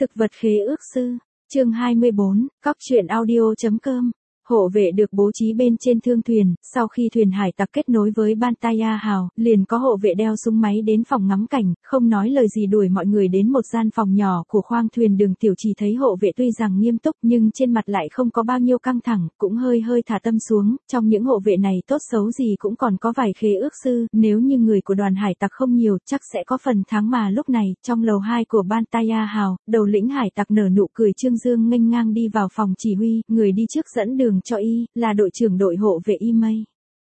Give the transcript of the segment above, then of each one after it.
Thực vật khế ước sư, chương 24, cóc truyện audio.com. Hộ vệ được bố trí bên trên thương thuyền, sau khi thuyền hải tặc kết nối với Bantaya Hào, liền có hộ vệ đeo súng máy đến phòng ngắm cảnh, không nói lời gì đuổi mọi người đến một gian phòng nhỏ của khoang thuyền. Đường Tiểu Trì thấy hộ vệ tuy rằng nghiêm túc nhưng trên mặt lại không có bao nhiêu căng thẳng, cũng hơi thả tâm xuống. Trong những hộ vệ này tốt xấu gì cũng còn có vài khế ước sư, nếu như người của đoàn hải tặc không nhiều chắc sẽ có phần thắng. Mà lúc này, trong lầu 2 của Bantaya Hào, đầu lĩnh hải tặc nở nụ cười trương dương nghênh ngang đi vào phòng chỉ huy, người đi trước dẫn đường cho y, là đội trưởng đội hộ vệ Y Mây.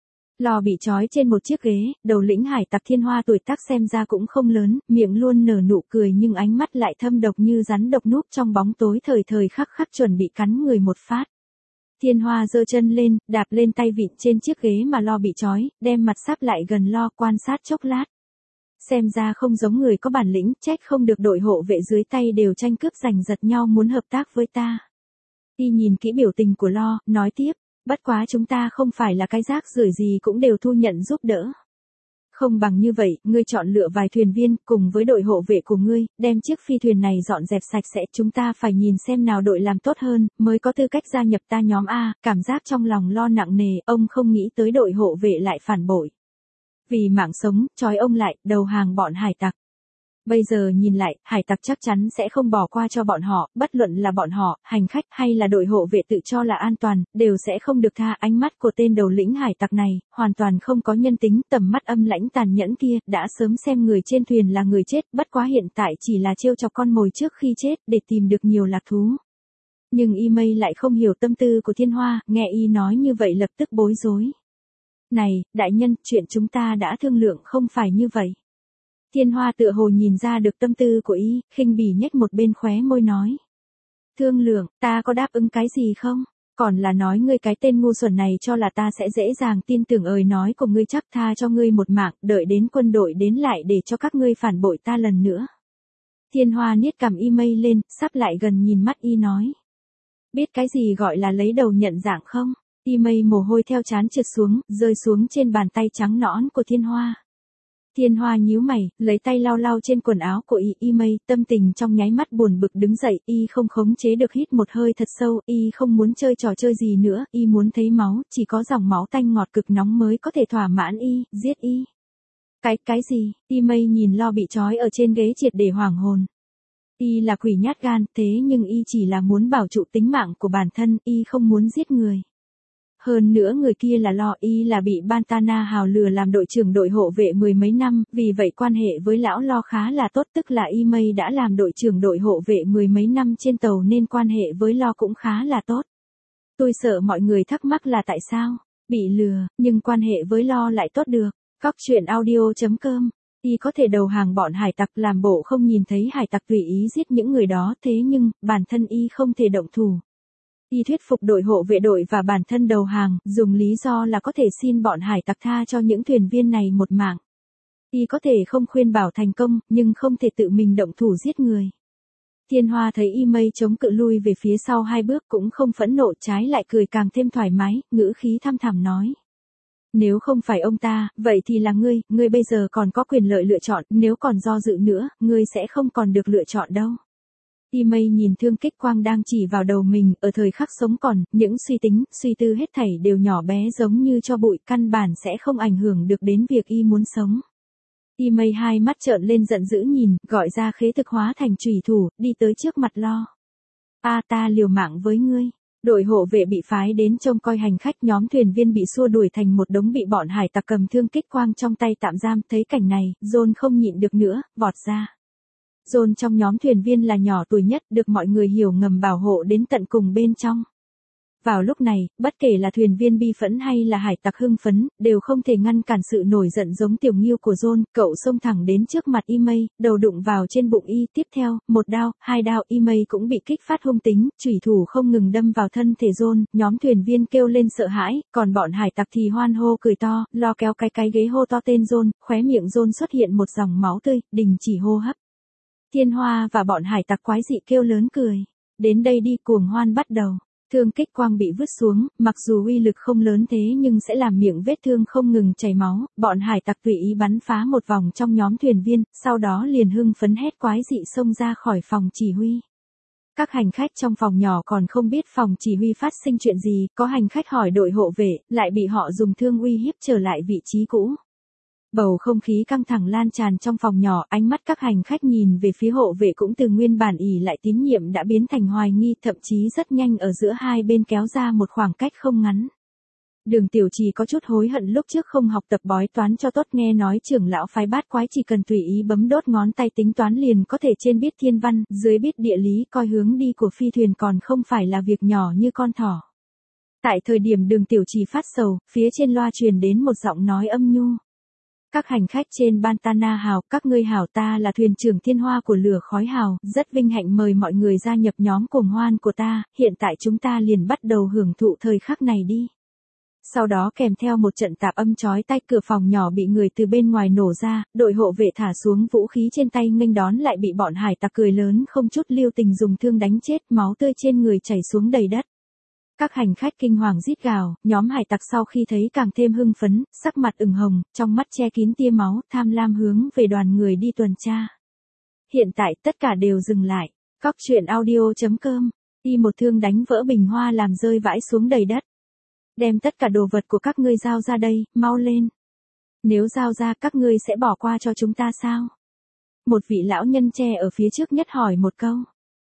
Lò bị trói trên một chiếc ghế, đầu lĩnh hải tặc Thiên Hoa tuổi tác xem ra cũng không lớn, miệng luôn nở nụ cười nhưng ánh mắt lại thâm độc như rắn độc núp trong bóng tối, thời khắc chuẩn bị cắn người một phát. Thiên Hoa giơ chân lên, đạp lên tay vịn trên chiếc ghế mà Lo bị trói, đem mặt sáp lại gần Lo, quan sát chốc lát. Xem ra không giống người có bản lĩnh, trách không được đội hộ vệ dưới tay đều tranh cướp giành giật nhau muốn hợp tác với ta. Y nhìn kỹ biểu tình của Lo, nói tiếp, bất quá chúng ta không phải là cái rác rưởi gì cũng đều thu nhận giúp đỡ. Không bằng như vậy, ngươi chọn lựa vài thuyền viên, cùng với đội hộ vệ của ngươi, đem chiếc phi thuyền này dọn dẹp sạch sẽ. Chúng ta phải nhìn xem nào đội làm tốt hơn, mới có tư cách gia nhập ta nhóm A. Cảm giác trong lòng Lo nặng nề, ông không nghĩ tới đội hộ vệ lại phản bội. Vì mạng sống, trói ông lại, đầu hàng bọn hải tặc. Bây giờ nhìn lại, hải tặc chắc chắn sẽ không bỏ qua cho bọn họ, bất luận là bọn họ, hành khách hay là đội hộ vệ tự cho là an toàn, đều sẽ không được tha. Ánh mắt của tên đầu lĩnh hải tặc này, hoàn toàn không có nhân tính, tầm mắt âm lãnh tàn nhẫn kia, đã sớm xem người trên thuyền là người chết, bất quá hiện tại chỉ là trêu chọc con mồi trước khi chết, để tìm được nhiều lạc thú. Nhưng Y Mây lại không hiểu tâm tư của Thiên Hoa, nghe Y nói như vậy lập tức bối rối. Này, đại nhân, chuyện chúng ta đã thương lượng không phải như vậy. Thiên Hoa tựa hồ nhìn ra được tâm tư của Y, khinh bỉ nhếch một bên khóe môi nói. Thương lượng, ta có đáp ứng cái gì không? Còn là nói ngươi cái tên ngu xuẩn này cho là ta sẽ dễ dàng tin tưởng nói của ngươi, chắc tha cho ngươi một mạng, đợi đến quân đội đến lại để cho các ngươi phản bội ta lần nữa. Thiên Hoa niết cằm Y Mây lên, sắp lại gần nhìn mắt Y nói. Biết cái gì gọi là lấy đầu nhận dạng không? Y Mây mồ hôi theo trán trượt xuống, rơi xuống trên bàn tay trắng nõn của Thiên Hoa. Thiên Hoa nhíu mày, lấy tay lau trên quần áo của Y Mây, tâm tình trong nháy mắt buồn bực đứng dậy, Y không khống chế được hít một hơi thật sâu, Y không muốn chơi trò chơi gì nữa, Y muốn thấy máu, chỉ có dòng máu tanh ngọt cực nóng mới có thể thỏa mãn Y, giết Y. Cái gì? Y Mây nhìn Lo bị trói ở trên ghế triệt để hoảng hồn. Y là quỷ nhát gan, thế nhưng Y chỉ là muốn bảo trụ tính mạng của bản thân, Y không muốn giết người. Hơn nữa người kia là Lo, Y là bị Bantana Hào lừa làm đội trưởng đội hộ vệ mười mấy năm, vì vậy quan hệ với lão Lo khá là tốt, tức là Y Mây đã làm đội trưởng đội hộ vệ mười mấy năm trên tàu nên quan hệ với Lo cũng khá là tốt. Tôi sợ mọi người thắc mắc là tại sao bị lừa, nhưng quan hệ với Lo lại tốt được. Cóc truyện audio.com. Y có thể đầu hàng bọn hải tặc, làm bộ không nhìn thấy hải tặc tùy ý giết những người đó, thế nhưng bản thân Y không thể động thủ. Y thuyết phục đội hộ vệ đội và bản thân đầu hàng, dùng lý do là có thể xin bọn hải tặc tha cho những thuyền viên này một mạng. Y có thể không khuyên bảo thành công, nhưng không thể tự mình động thủ giết người. Thiên Hoa thấy Y Mây chống cự lui về phía sau 2 bước cũng không phẫn nộ, trái lại cười càng thêm thoải mái, ngữ khí thăm thẳm nói. Nếu không phải ông ta, vậy thì là ngươi bây giờ còn có quyền lợi lựa chọn, nếu còn do dự nữa, ngươi sẽ không còn được lựa chọn đâu. Y Mây nhìn thương kích quang đang chỉ vào đầu mình, ở thời khắc sống còn, những suy tính, suy tư hết thảy đều nhỏ bé giống như tro bụi, căn bản sẽ không ảnh hưởng được đến việc Y muốn sống. Y Mây hai mắt trợn lên giận dữ nhìn, gọi ra khế thực hóa thành chùy thủ, đi tới trước mặt Lo. Ta liều mạng với ngươi. Đội hộ vệ bị phái đến trông coi hành khách, nhóm thuyền viên bị xua đuổi thành một đống, bị bọn hải tặc cầm thương kích quang trong tay tạm giam. Thấy cảnh này, John không nhịn được nữa, vọt ra. John trong nhóm thuyền viên là nhỏ tuổi nhất, được mọi người hiểu ngầm bảo hộ đến tận cùng bên trong. Vào lúc này, bất kể là thuyền viên bi phẫn hay là hải tặc hưng phấn, đều không thể ngăn cản sự nổi giận giống tiểu nghiêu của John. Cậu xông thẳng đến trước mặt Y Mây, đầu đụng vào trên bụng Y, tiếp theo, 1 đao, 2 đao, Y Mây cũng bị kích phát hung tính, chủy thủ không ngừng đâm vào thân thể John. Nhóm thuyền viên kêu lên sợ hãi, còn bọn hải tặc thì hoan hô cười to, Lo kéo cái ghế hô to tên John, khóe miệng John xuất hiện một dòng máu tươi, đình chỉ hô hấp. Thiên Hoa và bọn hải tặc quái dị kêu lớn cười. Đến đây đi, cuồng hoan bắt đầu. Thương kích quang bị vứt xuống, mặc dù uy lực không lớn thế nhưng sẽ làm miệng vết thương không ngừng chảy máu. Bọn hải tặc tùy ý bắn phá một vòng trong nhóm thuyền viên, sau đó liền hưng phấn hét quái dị xông ra khỏi phòng chỉ huy. Các hành khách trong phòng nhỏ còn không biết phòng chỉ huy phát sinh chuyện gì, có hành khách hỏi đội hộ vệ, lại bị họ dùng thương uy hiếp trở lại vị trí cũ. Bầu không khí căng thẳng lan tràn trong phòng nhỏ, ánh mắt các hành khách nhìn về phía hộ vệ cũng từ nguyên bản ỷ lại tín nhiệm đã biến thành hoài nghi, thậm chí rất nhanh ở giữa hai bên kéo ra một khoảng cách không ngắn. Đường Tiểu Trì có chút hối hận lúc trước không học tập bói toán cho tốt, nghe nói trưởng lão phái bát quái chỉ cần tùy ý bấm đốt ngón tay tính toán liền có thể trên biết thiên văn, dưới biết địa lý, coi hướng đi của phi thuyền còn không phải là việc nhỏ như con thỏ. Tại thời điểm Đường Tiểu Trì phát sầu, phía trên loa truyền đến một giọng nói âm nhu. Các hành khách trên Bantana Hào, các ngươi hảo, ta là thuyền trưởng Thiên Hoa của Lửa Khói Hào, rất vinh hạnh mời mọi người gia nhập nhóm cuồng hoan của ta, hiện tại chúng ta liền bắt đầu hưởng thụ thời khắc này đi. Sau đó kèm theo một trận tạp âm chói tai, cửa phòng nhỏ bị người từ bên ngoài nổ ra, đội hộ vệ thả xuống vũ khí trên tay nghênh đón lại bị bọn hải tặc cười lớn không chút lưu tình dùng thương đánh chết, máu tươi trên người chảy xuống đầy đất. Các hành khách kinh hoàng rít gào, nhóm hải tặc sau khi thấy càng thêm hưng phấn, sắc mặt ửng hồng, trong mắt che kín tia máu, tham lam hướng về đoàn người đi tuần tra. Hiện tại tất cả đều dừng lại. Cóc truyện audio.com, y một thương đánh vỡ bình hoa làm rơi vãi xuống đầy đất. Đem tất cả đồ vật của các ngươi giao ra đây, mau lên. Nếu giao ra các ngươi sẽ bỏ qua cho chúng ta sao? Một vị lão nhân tre ở phía trước nhất hỏi một câu.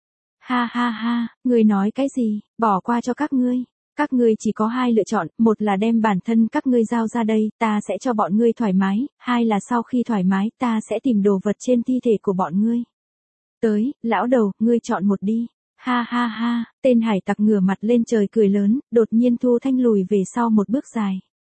Ha ha ha, ngươi nói cái gì, bỏ qua cho các ngươi. Các ngươi chỉ có hai lựa chọn, một là đem bản thân các ngươi giao ra đây, ta sẽ cho bọn ngươi thoải mái, hai là sau khi thoải mái ta sẽ tìm đồ vật trên thi thể của bọn ngươi. Tới, lão đầu, ngươi chọn một đi. Ha ha ha, tên hải tặc ngửa mặt lên trời cười lớn, đột nhiên thu thanh lùi về sau một bước dài.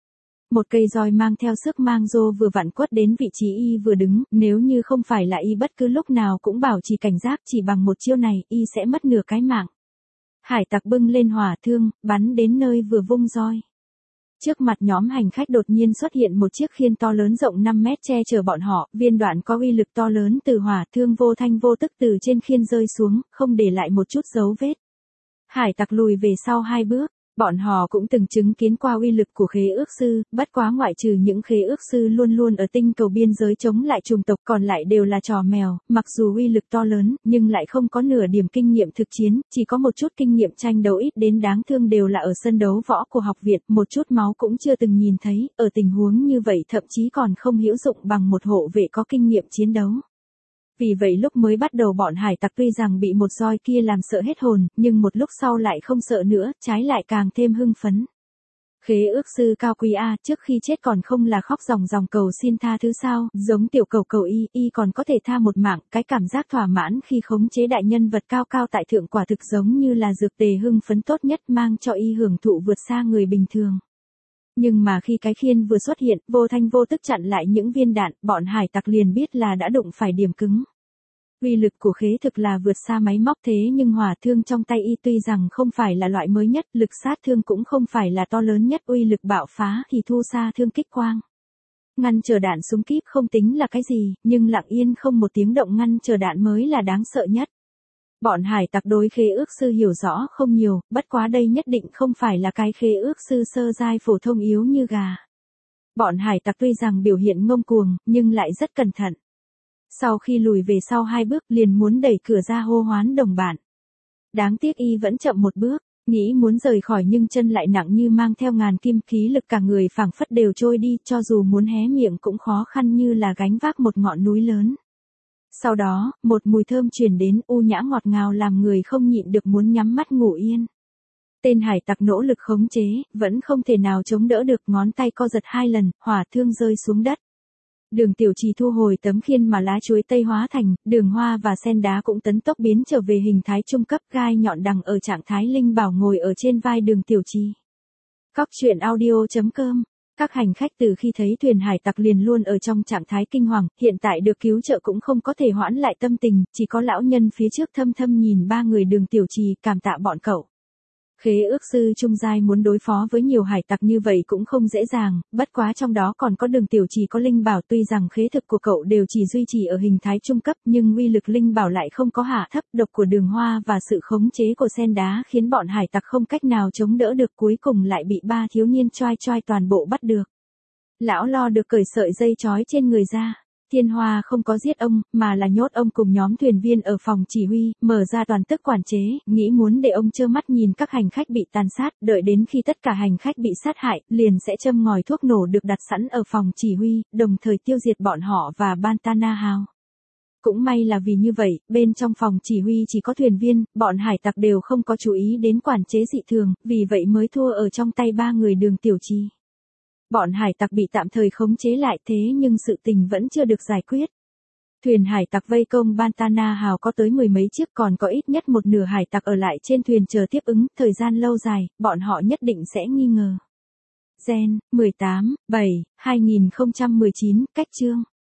Một cây roi mang theo sức mang rô vừa vặn quất đến vị trí y vừa đứng, nếu như không phải là y bất cứ lúc nào cũng bảo trì cảnh giác, chỉ bằng một chiêu này, y sẽ mất nửa cái mạng. Hải tặc bưng lên hỏa thương, bắn đến nơi vừa vung roi. Trước mặt nhóm hành khách đột nhiên xuất hiện một chiếc khiên to lớn rộng 5 mét che chở bọn họ, viên đạn có uy lực to lớn từ hỏa thương vô thanh vô tức từ trên khiên rơi xuống, không để lại một chút dấu vết. Hải tặc lùi về sau hai bước. Bọn họ cũng từng chứng kiến qua uy lực của khế ước sư, bất quá ngoại trừ những khế ước sư luôn luôn ở tinh cầu biên giới chống lại chủng tộc, còn lại đều là trò mèo, mặc dù uy lực to lớn, nhưng lại không có nửa điểm kinh nghiệm thực chiến, chỉ có một chút kinh nghiệm tranh đấu ít đến đáng thương đều là ở sân đấu võ của học viện, một chút máu cũng chưa từng nhìn thấy, ở tình huống như vậy thậm chí còn không hữu dụng bằng một hộ vệ có kinh nghiệm chiến đấu. Vì vậy lúc mới bắt đầu bọn hải tặc tuy rằng bị một roi kia làm sợ hết hồn, nhưng một lúc sau lại không sợ nữa, trái lại càng thêm hưng phấn. Khế ước sư cao quý A, trước khi chết còn không là khóc ròng ròng cầu xin tha thứ sao, giống tiểu cầu cầu y còn có thể tha một mạng, cái cảm giác thỏa mãn khi khống chế đại nhân vật cao cao tại thượng quả thực giống như là dược tề hưng phấn tốt nhất mang cho y hưởng thụ vượt xa người bình thường. Nhưng mà khi cái khiên vừa xuất hiện, vô thanh vô tức chặn lại những viên đạn, bọn hải tặc liền biết là đã đụng phải điểm cứng. Uy lực của khế thực là vượt xa máy móc thế nhưng hỏa thương trong tay y tuy rằng không phải là loại mới nhất, lực sát thương cũng không phải là to lớn nhất, uy lực bạo phá thì thu xa thương kích quang. Ngăn chờ đạn súng kíp không tính là cái gì, nhưng lặng yên không một tiếng động ngăn chờ đạn mới là đáng sợ nhất. Bọn hải tặc đối khế ước sư hiểu rõ không nhiều, bất quá đây nhất định không phải là cái khế ước sư sơ giai phổ thông yếu như gà. Bọn hải tặc tuy rằng biểu hiện ngông cuồng, nhưng lại rất cẩn thận. Sau khi lùi về sau hai bước liền muốn đẩy cửa ra hô hoán đồng bạn. Đáng tiếc y vẫn chậm một bước, nghĩ muốn rời khỏi nhưng chân lại nặng như mang theo ngàn kim, khí lực cả người phảng phất đều trôi đi, cho dù muốn hé miệng cũng khó khăn như là gánh vác một ngọn núi lớn. Sau đó, một mùi thơm truyền đến, u nhã ngọt ngào làm người không nhịn được muốn nhắm mắt ngủ yên. Tên hải tặc nỗ lực khống chế, vẫn không thể nào chống đỡ được, ngón tay co giật hai lần, hỏa thương rơi xuống đất. Đường Tiểu Trì thu hồi tấm khiên mà lá chuối tây hóa thành, đường hoa và sen đá cũng tấn tốc biến trở về hình thái trung cấp, gai nhọn đằng ở trạng thái linh bảo ngồi ở trên vai Đường Tiểu Trì. Cóc truyện audio.com. Các hành khách từ khi thấy thuyền hải tặc liền luôn ở trong trạng thái kinh hoàng, hiện tại được cứu trợ cũng không có thể hoãn lại tâm tình, chỉ có lão nhân phía trước thâm thâm nhìn ba người Đường Tiểu Trì, cảm tạ bọn cậu. Khế ước sư trung giai muốn đối phó với nhiều hải tặc như vậy cũng không dễ dàng, bất quá trong đó còn có Đường Tiểu Trì có linh bảo, tuy rằng khế thực của cậu đều chỉ duy trì ở hình thái trung cấp nhưng uy lực linh bảo lại không có hạ thấp, độc của đường hoa và sự khống chế của sen đá khiến bọn hải tặc không cách nào chống đỡ được, cuối cùng lại bị ba thiếu niên choai choai toàn bộ bắt được. Lão lo được cởi sợi dây trói trên người ra. Thiên Hoa không có giết ông, mà là nhốt ông cùng nhóm thuyền viên ở phòng chỉ huy, mở ra toàn tức quản chế, nghĩ muốn để ông trơ mắt nhìn các hành khách bị tàn sát, đợi đến khi tất cả hành khách bị sát hại, liền sẽ châm ngòi thuốc nổ được đặt sẵn ở phòng chỉ huy, đồng thời tiêu diệt bọn họ và Bantana House. Cũng may là vì như vậy, bên trong phòng chỉ huy chỉ có thuyền viên, bọn hải tặc đều không có chú ý đến quản chế dị thường, vì vậy mới thua ở trong tay ba người Đường Tiểu Trì. Bọn hải tặc bị tạm thời khống chế lại thế nhưng sự tình vẫn chưa được giải quyết. Thuyền hải tặc vây công Bantana House có tới 10 mấy chiếc, còn có ít nhất một nửa hải tặc ở lại trên thuyền chờ tiếp ứng, thời gian lâu dài, bọn họ nhất định sẽ nghi ngờ. Gen, 18/7/2019, cách chương.